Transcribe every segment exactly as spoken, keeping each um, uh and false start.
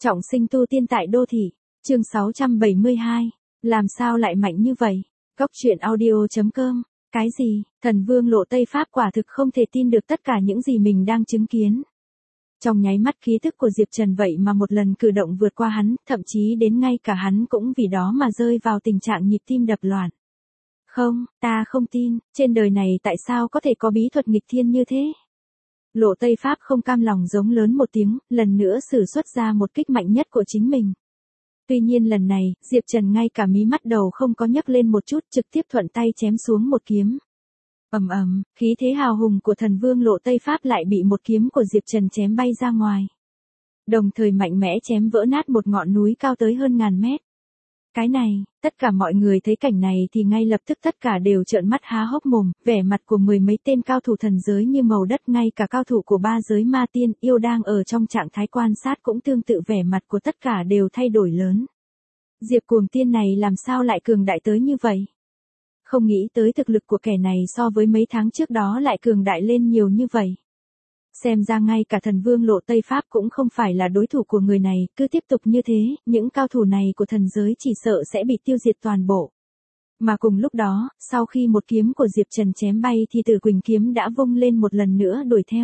Trọng sinh tu tiên tại đô thị, chương sáu trăm bảy mươi hai, làm sao lại mạnh như vậy? Góc truyện audio.com, cái gì, thần vương lộ Tây Pháp quả thực không thể tin được tất cả những gì mình đang chứng kiến. Trong nháy mắt khí thức của Diệp Trần vậy mà một lần cử động vượt qua hắn, thậm chí đến ngay cả hắn cũng vì đó mà rơi vào tình trạng nhịp tim đập loạn. Không, ta không tin, trên đời này tại sao có thể có bí thuật nghịch thiên như thế? Lộ Tây Pháp không cam lòng giống lớn một tiếng, lần nữa sử xuất ra một kích mạnh nhất của chính mình. Tuy nhiên lần này, Diệp Trần ngay cả mí mắt đầu không có nhấc lên một chút, trực tiếp thuận tay chém xuống một kiếm. Ầm ầm, khí thế hào hùng của thần vương Lộ Tây Pháp lại bị một kiếm của Diệp Trần chém bay ra ngoài. Đồng thời mạnh mẽ chém vỡ nát một ngọn núi cao tới hơn ngàn mét. Cái này, tất cả mọi người thấy cảnh này thì ngay lập tức tất cả đều trợn mắt há hốc mồm, vẻ mặt của mười mấy tên cao thủ thần giới như màu đất, ngay cả cao thủ của ba giới ma tiên yêu đang ở trong trạng thái quan sát cũng tương tự, vẻ mặt của tất cả đều thay đổi lớn. Diệp cuồng tiên này làm sao lại cường đại tới như vậy? Không nghĩ tới thực lực của kẻ này so với mấy tháng trước đó lại cường đại lên nhiều như vậy. Xem ra ngay cả thần vương Lộ Tây Pháp cũng không phải là đối thủ của người này, cứ tiếp tục như thế, những cao thủ này của thần giới chỉ sợ sẽ bị tiêu diệt toàn bộ. Mà cùng lúc đó, sau khi một kiếm của Diệp Trần chém bay thì Tử Quỳnh kiếm đã vung lên một lần nữa đuổi theo.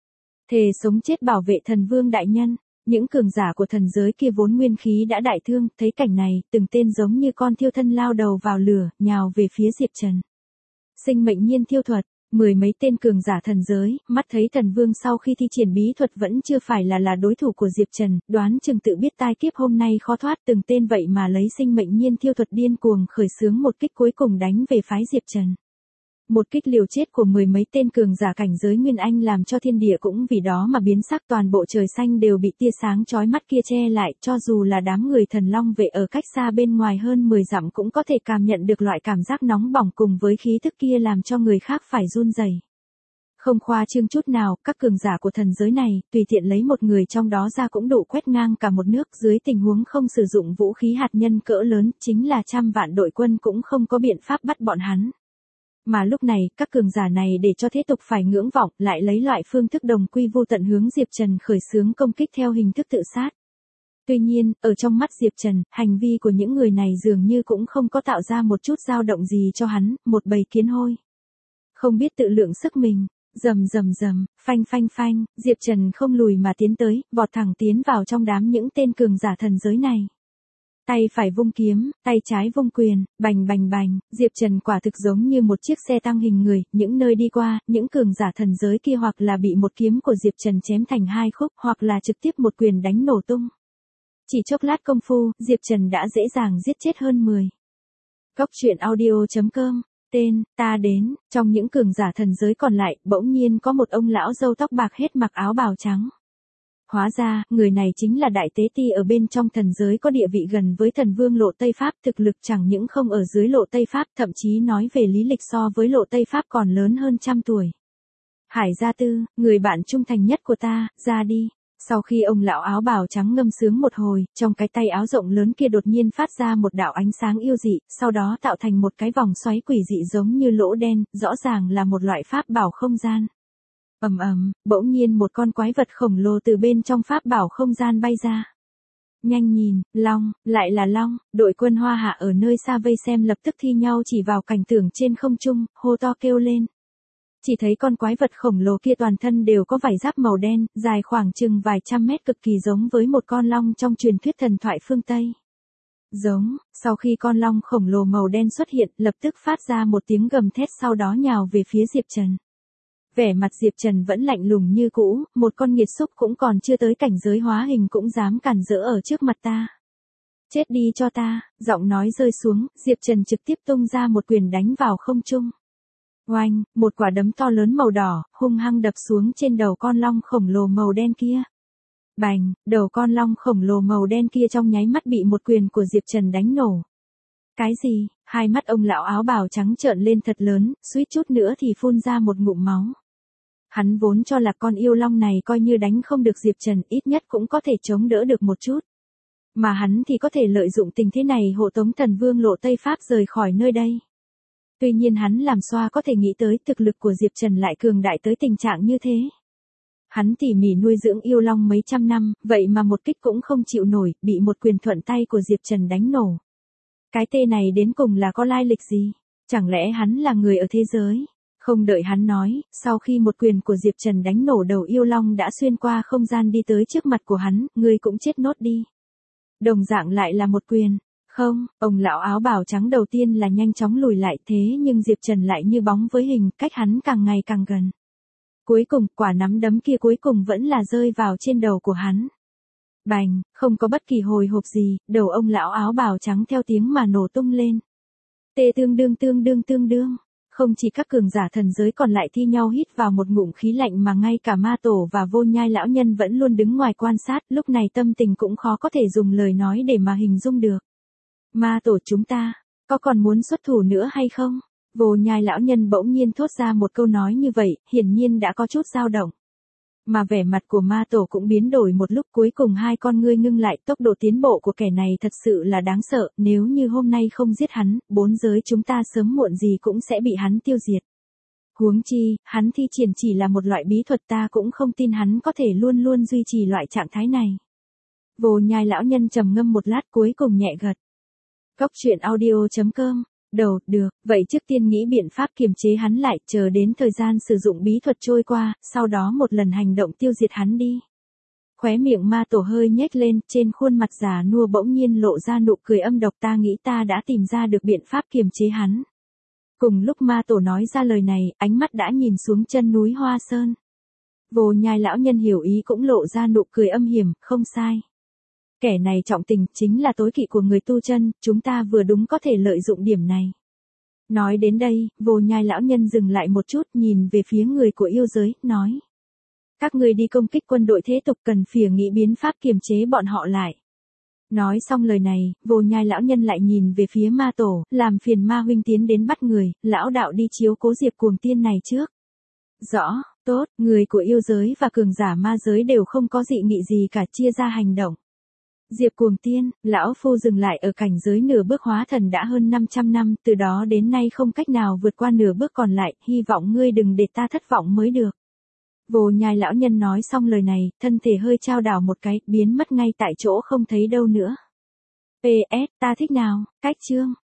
Thề sống chết bảo vệ thần vương đại nhân, những cường giả của thần giới kia vốn nguyên khí đã đại thương, thấy cảnh này, từng tên giống như con thiêu thân lao đầu vào lửa, nhào về phía Diệp Trần. Sinh mệnh nhiên thiêu thuật. Mười mấy tên cường giả thần giới, mắt thấy thần vương sau khi thi triển bí thuật vẫn chưa phải là là đối thủ của Diệp Trần, đoán chừng tự biết tai kiếp hôm nay khó thoát, từng tên vậy mà lấy sinh mệnh nhiên thiêu thuật điên cuồng khởi xướng một kích cuối cùng đánh về phái Diệp Trần. Một kích liều chết của mười mấy tên cường giả cảnh giới Nguyên Anh làm cho thiên địa cũng vì đó mà biến sắc, toàn bộ trời xanh đều bị tia sáng chói mắt kia che lại, cho dù là đám người thần long vệ ở cách xa bên ngoài hơn mười dặm cũng có thể cảm nhận được loại cảm giác nóng bỏng cùng với khí thức kia làm cho người khác phải run rẩy. Không khoa trương chút nào, các cường giả của thần giới này, tùy tiện lấy một người trong đó ra cũng đủ quét ngang cả một nước, dưới tình huống không sử dụng vũ khí hạt nhân cỡ lớn, chính là trăm vạn đội quân cũng không có biện pháp bắt bọn hắn. Mà lúc này, các cường giả này để cho thế tục phải ngưỡng vọng, lại lấy loại phương thức đồng quy vu tận hướng Diệp Trần khởi xướng công kích theo hình thức tự sát. Tuy nhiên, ở trong mắt Diệp Trần, hành vi của những người này dường như cũng không có tạo ra một chút dao động gì cho hắn, một bầy kiến hôi. Không biết tự lượng sức mình, rầm rầm rầm, phanh phanh phanh, Diệp Trần không lùi mà tiến tới, vọt thẳng tiến vào trong đám những tên cường giả thần giới này. Tay phải vung kiếm, tay trái vung quyền, bành bành bành, Diệp Trần quả thực giống như một chiếc xe tăng hình người, những nơi đi qua, những cường giả thần giới kia hoặc là bị một kiếm của Diệp Trần chém thành hai khúc, hoặc là trực tiếp một quyền đánh nổ tung. Chỉ chốc lát công phu, Diệp Trần đã dễ dàng giết chết hơn mười. Góc truyện audio.com, tên, ta đến, trong những cường giả thần giới còn lại, bỗng nhiên có một ông lão râu tóc bạc hết mặc áo bào trắng. Hóa ra, người này chính là đại tế ti ở bên trong thần giới có địa vị gần với thần vương Lộ Tây Pháp, thực lực chẳng những không ở dưới Lộ Tây Pháp, thậm chí nói về lý lịch so với Lộ Tây Pháp còn lớn hơn trăm tuổi. Hải Gia Tư, người bạn trung thành nhất của ta, ra đi. Sau khi ông lão áo bào trắng ngâm sướng một hồi, trong cái tay áo rộng lớn kia đột nhiên phát ra một đạo ánh sáng yêu dị, sau đó tạo thành một cái vòng xoáy quỷ dị giống như lỗ đen, rõ ràng là một loại pháp bảo không gian. Ầm ầm, bỗng nhiên một con quái vật khổng lồ từ bên trong pháp bảo không gian bay ra. Nhanh nhìn, long, lại là long, đội quân Hoa Hạ ở nơi xa vây xem lập tức thi nhau chỉ vào cảnh tượng trên không trung, hô to kêu lên. Chỉ thấy con quái vật khổng lồ kia toàn thân đều có vảy giáp màu đen, dài khoảng chừng vài trăm mét, cực kỳ giống với một con long trong truyền thuyết thần thoại phương Tây. Giống, sau khi con long khổng lồ màu đen xuất hiện, lập tức phát ra một tiếng gầm thét, sau đó nhào về phía Diệp Trần. Vẻ mặt Diệp Trần vẫn lạnh lùng như cũ, một con nghiệt xúc cũng còn chưa tới cảnh giới hóa hình cũng dám cản rỡ ở trước mặt ta. Chết đi cho ta, giọng nói rơi xuống, Diệp Trần trực tiếp tung ra một quyền đánh vào không trung. Oanh, một quả đấm to lớn màu đỏ, hung hăng đập xuống trên đầu con long khổng lồ màu đen kia. Bành, đầu con long khổng lồ màu đen kia trong nháy mắt bị một quyền của Diệp Trần đánh nổ. Cái gì? Hai mắt ông lão áo bào trắng trợn lên thật lớn, suýt chút nữa thì phun ra một ngụm máu. Hắn vốn cho là con yêu long này coi như đánh không được Diệp Trần, ít nhất cũng có thể chống đỡ được một chút. Mà hắn thì có thể lợi dụng tình thế này hộ tống thần vương Lộ Tây Pháp rời khỏi nơi đây. Tuy nhiên hắn làm xoa có thể nghĩ tới thực lực của Diệp Trần lại cường đại tới tình trạng như thế. Hắn tỉ mỉ nuôi dưỡng yêu long mấy trăm năm, vậy mà một kích cũng không chịu nổi, bị một quyền thuận tay của Diệp Trần đánh nổ. Cái tên này đến cùng là có lai lịch gì? Chẳng lẽ hắn là người ở thế giới? Không đợi hắn nói, sau khi một quyền của Diệp Trần đánh nổ đầu yêu long đã xuyên qua không gian đi tới trước mặt của hắn, ngươi cũng chết nốt đi. Đồng dạng lại là một quyền. Không, ông lão áo bào trắng đầu tiên là nhanh chóng lùi lại, thế nhưng Diệp Trần lại như bóng với hình, cách hắn càng ngày càng gần. Cuối cùng, quả nắm đấm kia cuối cùng vẫn là rơi vào trên đầu của hắn. Bành, không có bất kỳ hồi hộp gì, đầu ông lão áo bào trắng theo tiếng mà nổ tung lên. Tê tương đương tương đương tương đương. Không chỉ các cường giả thần giới còn lại thi nhau hít vào một ngụm khí lạnh mà ngay cả ma tổ và vô nhai lão nhân vẫn luôn đứng ngoài quan sát, lúc này tâm tình cũng khó có thể dùng lời nói để mà hình dung được. Ma tổ chúng ta, có còn muốn xuất thủ nữa hay không? Vô nhai lão nhân bỗng nhiên thốt ra một câu nói như vậy, hiển nhiên đã có chút dao động. Mà vẻ mặt của ma tổ cũng biến đổi một lúc, cuối cùng hai con ngươi ngưng lại, tốc độ tiến bộ của kẻ này thật sự là đáng sợ, nếu như hôm nay không giết hắn, bốn giới chúng ta sớm muộn gì cũng sẽ bị hắn tiêu diệt. Huống chi, hắn thi triển chỉ là một loại bí thuật, ta cũng không tin hắn có thể luôn luôn duy trì loại trạng thái này. Vô nhai lão nhân trầm ngâm một lát cuối cùng nhẹ gật. Cốc truyện audio chấm com. Đầu, được, vậy trước tiên nghĩ biện pháp kiềm chế hắn lại, chờ đến thời gian sử dụng bí thuật trôi qua, sau đó một lần hành động tiêu diệt hắn đi. Khóe miệng ma tổ hơi nhếch lên, trên khuôn mặt già nua bỗng nhiên lộ ra nụ cười âm độc, ta nghĩ ta đã tìm ra được biện pháp kiềm chế hắn. Cùng lúc ma tổ nói ra lời này, ánh mắt đã nhìn xuống chân núi Hoa Sơn. Vô nhai lão nhân hiểu ý cũng lộ ra nụ cười âm hiểm, không sai. Kẻ này trọng tình, chính là tối kỵ của người tu chân, chúng ta vừa đúng có thể lợi dụng điểm này. Nói đến đây, vô nhai lão nhân dừng lại một chút, nhìn về phía người của yêu giới, nói. Các người đi công kích quân đội thế tục, cần phìa nghĩ biến pháp kiềm chế bọn họ lại. Nói xong lời này, vô nhai lão nhân lại nhìn về phía ma tổ, làm phiền ma huynh tiến đến bắt người, lão đạo đi chiếu cố Diệp cuồng tiên này trước. Rõ, tốt, người của yêu giới và cường giả ma giới đều không có dị nghị gì cả, chia ra hành động. Diệp cuồng tiên, lão phu dừng lại ở cảnh giới nửa bước hóa thần đã hơn năm trăm năm, từ đó đến nay không cách nào vượt qua nửa bước còn lại, hy vọng ngươi đừng để ta thất vọng mới được. Vô nhai lão nhân nói xong lời này, thân thể hơi chao đảo một cái, biến mất ngay tại chỗ không thấy đâu nữa. pê ét, ta thích nào, cách chương.